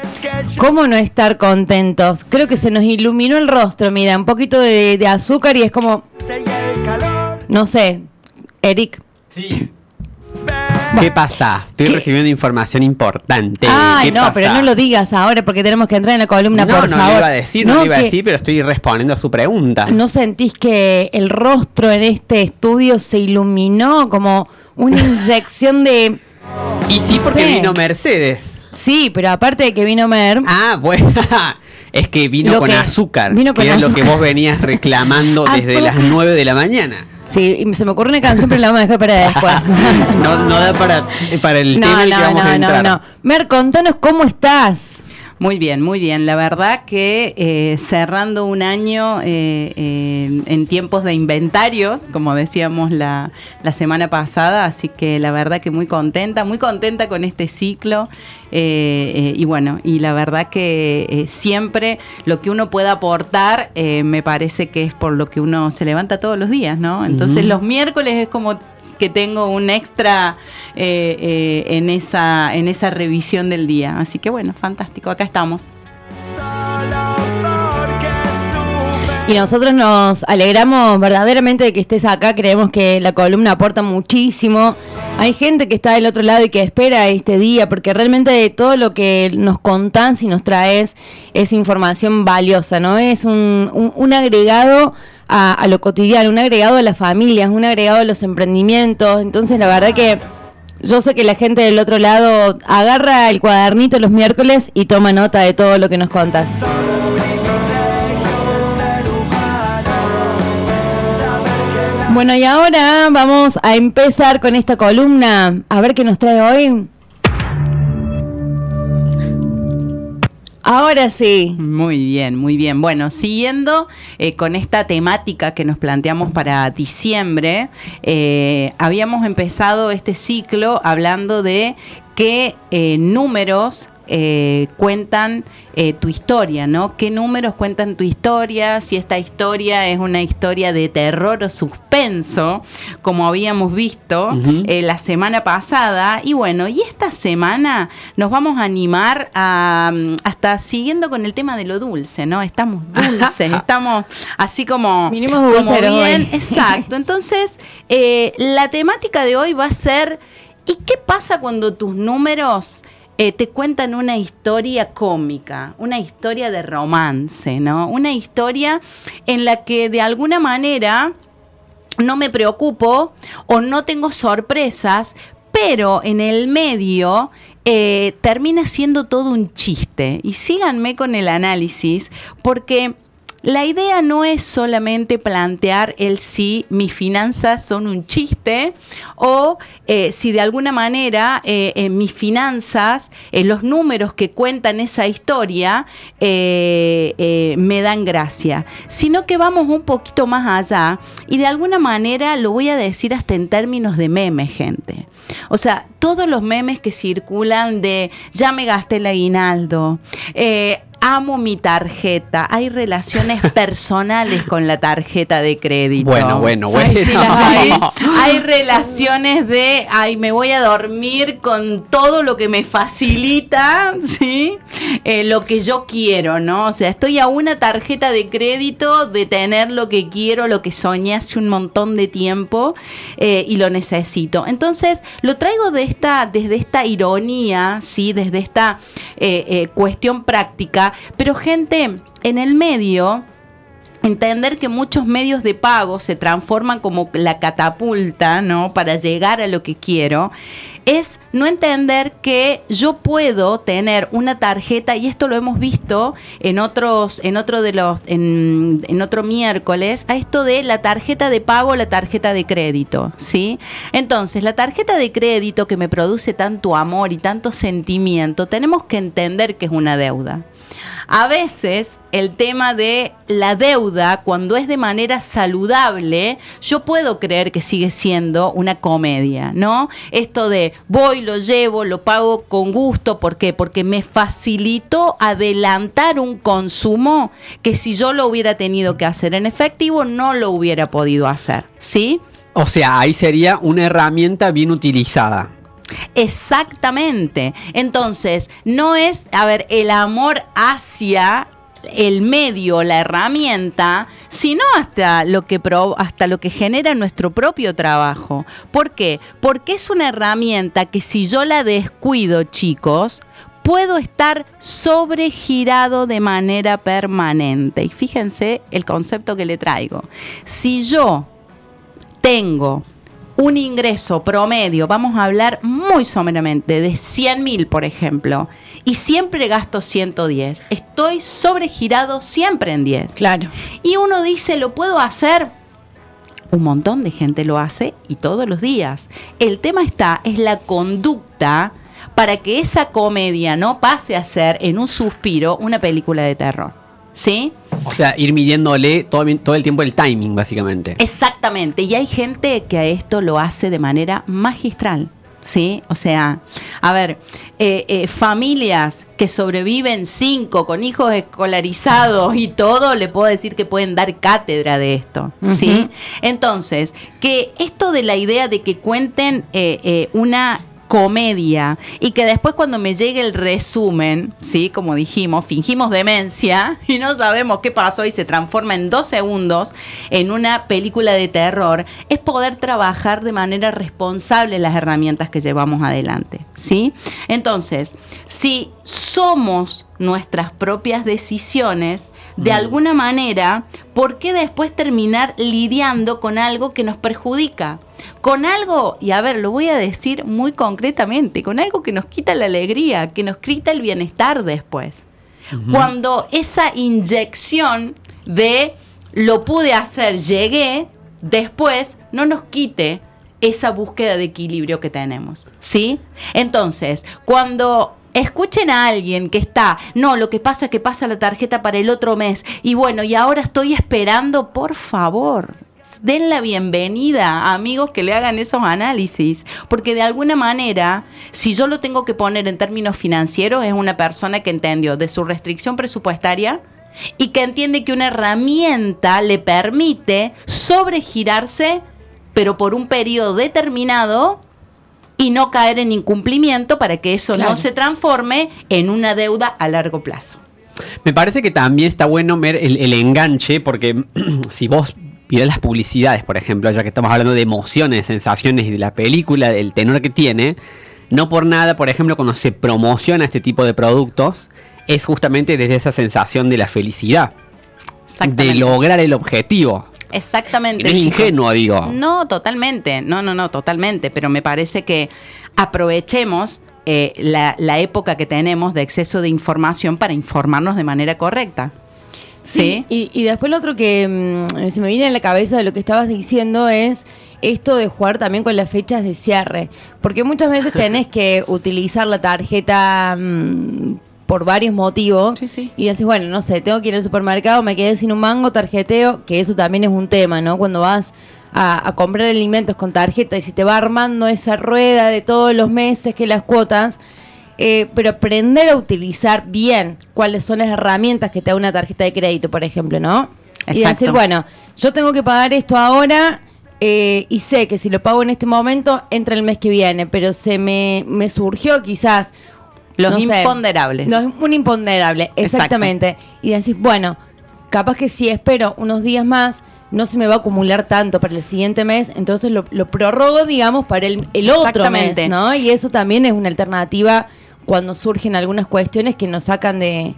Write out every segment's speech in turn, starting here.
¿Cómo no estar contentos? Creo que se nos iluminó el rostro, mira, un poquito de azúcar y es como... No sé, Eric. Sí. ¿Qué pasa? Estoy recibiendo información importante. Ay, ¿Qué no, pasa? pero no lo digas ahora porque tenemos que entrar en la columna, por favor. No lo iba a decir, no lo iba a decir, pero estoy respondiendo a su pregunta. ¿No sentís que el rostro en este estudio se iluminó como una inyección de... Y sí, porque vino Mercedes. Sí, pero aparte de que vino Mer... Ah, bueno, es que vino con azúcar. Vino con que azúcar. Es lo que vos venías reclamando desde las 9 de la mañana. Sí, y se me ocurre una canción, pero la vamos a dejar para después. No da para el tema en el que vamos a entrar. No. Mer, contanos cómo estás. Muy bien, muy bien. La verdad que cerrando un año en tiempos de inventarios, como decíamos la semana pasada, así que la verdad que muy contenta con este ciclo. Y bueno, y la verdad que siempre lo que uno pueda aportar, me parece que es por lo que uno se levanta todos los días, ¿no? Entonces los miércoles es como que tengo un extra en esa revisión del día. Así que bueno, fantástico, acá estamos. Y nosotros nos alegramos verdaderamente de que estés acá, creemos que la columna aporta muchísimo. Hay gente que está del otro lado y que espera este día, porque realmente todo lo que nos contás y nos traes es información valiosa, ¿no? Es un agregado a lo cotidiano, un agregado a las familias, un agregado a los emprendimientos. Entonces la verdad que yo sé que la gente del otro lado agarra el cuadernito los miércoles y toma nota de todo lo que nos contás. Bueno, y ahora vamos a empezar con esta columna. A ver qué nos trae hoy. Ahora sí. Muy bien, muy bien. Bueno, siguiendo con esta temática que nos planteamos para diciembre, habíamos empezado este ciclo hablando de qué números cuentan tu historia, ¿no? ¿Qué números cuentan tu historia? Si esta historia es una historia de terror o suspenso, como habíamos visto la semana pasada. Y bueno, y esta semana nos vamos a animar hasta siguiendo con el tema de lo dulce, ¿no? Estamos dulces, estamos así como... Vinimos dulceros bien, hoy. exacto. Entonces, la temática de hoy va a ser ¿y qué pasa cuando tus números... te cuentan una historia cómica, una historia de romance, ¿no? Una historia en la que de alguna manera no me preocupo o no tengo sorpresas, pero en el medio termina siendo todo un chiste. Y síganme con el análisis, porque... la idea no es solamente plantear el si mis finanzas son un chiste o si de alguna manera mis finanzas, los números que cuentan esa historia me dan gracia, sino que vamos un poquito más allá y de alguna manera lo voy a decir hasta en términos de memes, gente. O sea, todos los memes que circulan de ya me gasté el aguinaldo, amo mi tarjeta. Hay relaciones personales con la tarjeta de crédito. Bueno. Ay, sí, hay relaciones de, ay, me voy a dormir con todo lo que me facilita, ¿sí? Lo que yo quiero, ¿no? O sea, estoy a una tarjeta de crédito de tener lo que quiero, lo que soñé hace un montón de tiempo y lo necesito. Entonces, lo traigo desde esta ironía, ¿sí? Desde esta cuestión práctica. Pero gente, en el medio, entender que muchos medios de pago se transforman como la catapulta, ¿no? Para llegar a lo que quiero, es no entender que yo puedo tener una tarjeta, y esto lo hemos visto en otro miércoles, a esto de la tarjeta de pago, la tarjeta de crédito, ¿sí? Entonces, la tarjeta de crédito que me produce tanto amor y tanto sentimiento, tenemos que entender que es una deuda. A veces el tema de la deuda, cuando es de manera saludable, yo puedo creer que sigue siendo una comedia, ¿no? Esto de voy, lo llevo, lo pago con gusto. ¿Por qué? Porque me facilitó adelantar un consumo que si yo lo hubiera tenido que hacer en efectivo, no lo hubiera podido hacer, ¿sí? O sea, ahí sería una herramienta bien utilizada. Exactamente. Entonces, no es, el amor hacia el medio, la herramienta, sino hasta lo que genera nuestro propio trabajo. ¿Por qué? Porque es una herramienta que si yo la descuido, chicos, puedo estar sobregirado de manera permanente. Y fíjense el concepto que le traigo. Si yo tengo un ingreso promedio, vamos a hablar muy someramente, de 100.000, por ejemplo, y siempre gasto 110, estoy sobregirado siempre en 10. Claro. Y uno dice, ¿lo puedo hacer? Un montón de gente lo hace y todos los días. El tema es la conducta para que esa comedia no pase a ser en un suspiro una película de terror. ¿Sí? O sea, ir midiéndole todo el tiempo el timing, básicamente. Exactamente. Y hay gente que a esto lo hace de manera magistral. ¿Sí? O sea, familias que sobreviven 5 con hijos escolarizados y todo, le puedo decir que pueden dar cátedra de esto, ¿sí? Uh-huh. Entonces, que esto de la idea de que cuenten una comedia y que después cuando me llegue el resumen, ¿sí? Como dijimos, fingimos demencia y no sabemos qué pasó y se transforma en 2 segundos en una película de terror, es poder trabajar de manera responsable las herramientas que llevamos adelante, ¿sí? Entonces, si somos nuestras propias decisiones, de alguna manera, ¿por qué después terminar lidiando con algo que nos perjudica? Con algo, y lo voy a decir muy concretamente, con algo que nos quita la alegría, que nos quita el bienestar después. Uh-huh. Cuando esa inyección de lo pude hacer, llegué, después no nos quite esa búsqueda de equilibrio que tenemos, ¿sí? Entonces, cuando escuchen a alguien que está, no, lo que pasa es que pasa la tarjeta para el otro mes y bueno, y ahora estoy esperando, por favor, den la bienvenida a amigos que le hagan esos análisis, porque de alguna manera, si yo lo tengo que poner en términos financieros, es una persona que entendió de su restricción presupuestaria y que entiende que una herramienta le permite sobregirarse, pero por un periodo determinado, y no caer en incumplimiento para que eso no se transforme en una deuda a largo plazo. Me parece que también está bueno ver el enganche, porque si vos mirás las publicidades, por ejemplo, ya que estamos hablando de emociones, sensaciones y de la película, el tenor que tiene, no por nada, por ejemplo, cuando se promociona este tipo de productos, es justamente desde esa sensación de la felicidad, de lograr el objetivo. Exactamente. No es ingenuo, digo. No, totalmente. No, totalmente. Pero me parece que aprovechemos la época que tenemos de exceso de información para informarnos de manera correcta. Sí. Y después lo otro que se me viene a la cabeza de lo que estabas diciendo es esto de jugar también con las fechas de cierre. Porque muchas veces tenés que utilizar la tarjeta por varios motivos, sí. Y dices, bueno, no sé, tengo que ir al supermercado, me quedé sin un mango, tarjeteo, que eso también es un tema, ¿no? Cuando vas a comprar alimentos con tarjeta y si te va armando esa rueda de todos los meses que las cuotas, pero aprender a utilizar bien cuáles son las herramientas que te da una tarjeta de crédito, por ejemplo, ¿no? Exacto. Y decir, bueno, yo tengo que pagar esto ahora y sé que si lo pago en este momento entra el mes que viene, pero se me surgió quizás los imponderables. Un imponderable, exactamente. Exacto. Y decís, bueno, capaz que si espero unos días más, no se me va a acumular tanto para el siguiente mes, entonces lo prorrogo, digamos, para el otro mes, ¿no? Y eso también es una alternativa cuando surgen algunas cuestiones que nos sacan de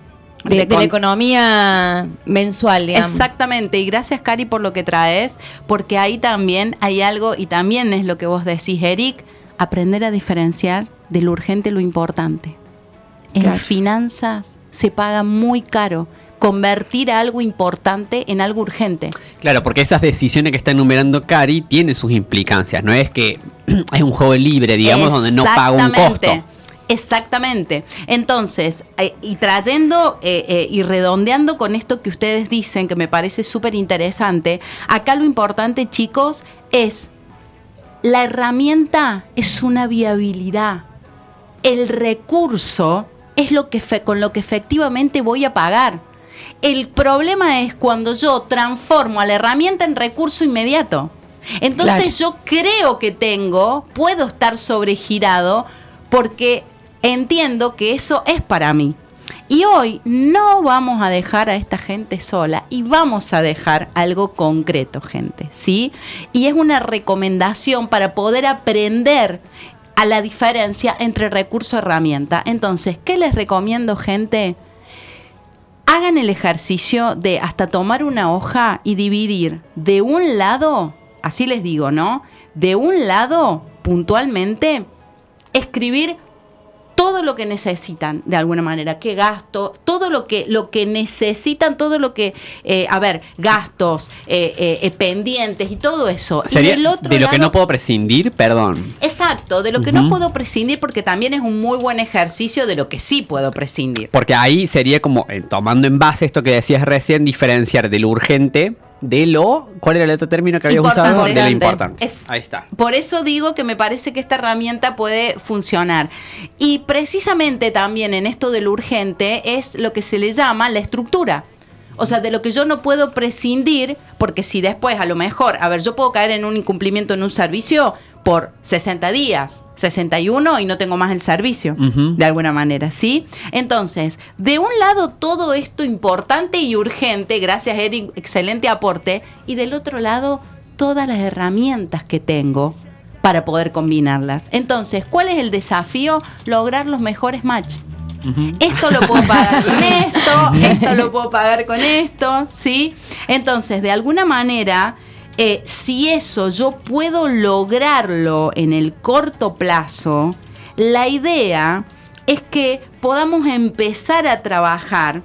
la economía mensual, digamos. Exactamente, y gracias, Cari, por lo que traes, porque ahí también hay algo, y también es lo que vos decís, Eric, aprender a diferenciar de lo urgente lo importante. En finanzas se paga muy caro convertir a algo importante en algo urgente. Claro, porque esas decisiones que está enumerando Cari tienen sus implicancias. No es que es un juego libre, digamos, donde no paga un costo. Exactamente. Entonces, y trayendo y redondeando con esto que ustedes dicen, que me parece súper interesante, acá lo importante, chicos, es la herramienta es una viabilidad. El recurso es con lo que efectivamente voy a pagar. El problema es cuando yo transformo a la herramienta en recurso inmediato. Entonces yo creo que puedo estar sobregirado porque entiendo que eso es para mí. Y hoy no vamos a dejar a esta gente sola y vamos a dejar algo concreto, gente, ¿sí? Y es una recomendación para poder aprender a la diferencia entre recurso y herramienta. Entonces, ¿qué les recomiendo, gente? Hagan el ejercicio de hasta tomar una hoja y dividir de un lado, así les digo, ¿no? De un lado, puntualmente, escribir todo lo que necesitan, de alguna manera, qué gasto, todo lo que necesitan, todo lo que, gastos, pendientes y todo eso. Sería y del otro de lo lado, que no puedo prescindir, perdón. Exacto, de lo que no puedo prescindir, porque también es un muy buen ejercicio de lo que sí puedo prescindir. Porque ahí sería como, tomando en base esto que decías recién, diferenciar de lo urgente de lo... ¿Cuál era el otro término que habías usado? De lo importante. Ahí está. Por eso digo que me parece que esta herramienta puede funcionar. Y precisamente también en esto de lo urgente es lo que se le llama la estructura. O sea, de lo que yo no puedo prescindir, porque si después a lo mejor, yo puedo caer en un incumplimiento en un servicio por 60 días, 61 y no tengo más el servicio, de alguna manera, ¿sí? Entonces, de un lado todo esto importante y urgente, gracias Eric, excelente aporte, y del otro lado todas las herramientas que tengo para poder combinarlas. Entonces, ¿cuál es el desafío? Lograr los mejores matches. Esto lo puedo pagar con esto lo puedo pagar con esto, ¿sí? Entonces, de alguna manera, si eso yo puedo lograrlo en el corto plazo, la idea es que podamos empezar a trabajar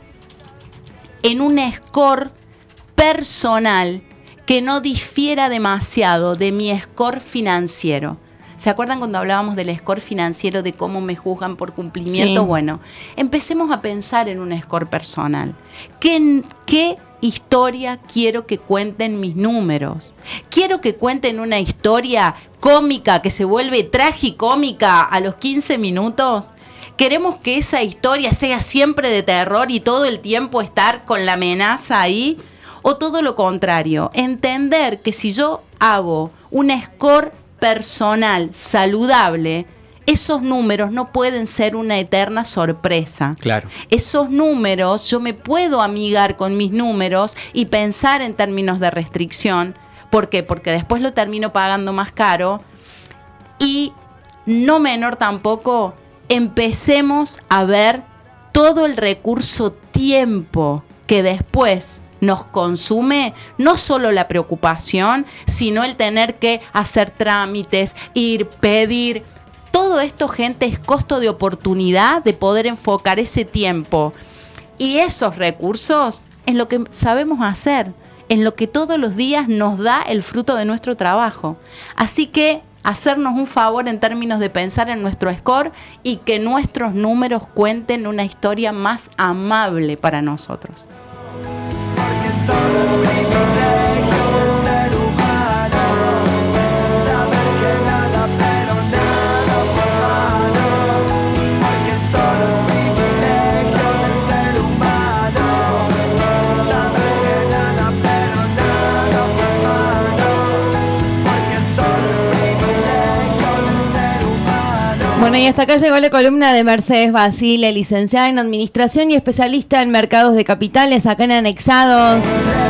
en un score personal que no difiera demasiado de mi score financiero. ¿Se acuerdan cuando hablábamos del score financiero, de cómo me juzgan por cumplimiento? Sí. Bueno, empecemos a pensar en un score personal. ¿Qué historia quiero que cuenten mis números? ¿Quiero que cuenten una historia cómica que se vuelve tragicómica a los 15 minutos? ¿Queremos que esa historia sea siempre de terror y todo el tiempo estar con la amenaza ahí? ¿O todo lo contrario? Entender que si yo hago un score personal saludable, esos números no pueden ser una eterna sorpresa. Claro. Esos números, yo me puedo amigar con mis números y pensar en términos de restricción. ¿Por qué? Porque después lo termino pagando más caro. Y no menor tampoco, empecemos a ver todo el recurso tiempo que después nos consume, no solo la preocupación, sino el tener que hacer trámites, ir, pedir. Todo esto, gente, es costo de oportunidad de poder enfocar ese tiempo y esos recursos en lo que sabemos hacer, en lo que todos los días nos da el fruto de nuestro trabajo. Así que hacernos un favor en términos de pensar en nuestro score y que nuestros números cuenten una historia más amable para nosotros. Solo es privilegio del ser humano saber que nada, pero nada fue malo. Porque solo es privilegio del ser humano saber que nada, pero nada fue malo. Porque solo es privilegio del ser humano. Bueno, y hasta acá llegó la columna de Mercedes Basile, licenciada en Administración y especialista en Mercados de Capitales, acá en Anexados.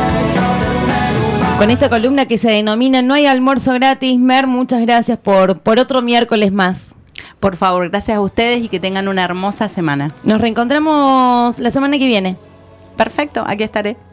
Con esta columna que se denomina No hay almuerzo gratis. Mer, muchas gracias por otro miércoles más. Por favor, gracias a ustedes y que tengan una hermosa semana. Nos reencontramos la semana que viene. Perfecto, aquí estaré.